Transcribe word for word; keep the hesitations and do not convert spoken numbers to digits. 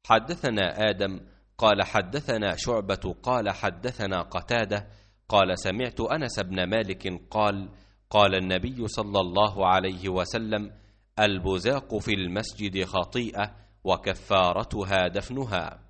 حدثنا آدم قال حدثنا شعبة قال حدثنا قتادة قال سمعت أنس بن مالك قال قال النبي صلى الله عليه وسلم: البزاق في المسجد خطيئة وكفارتها دفنها.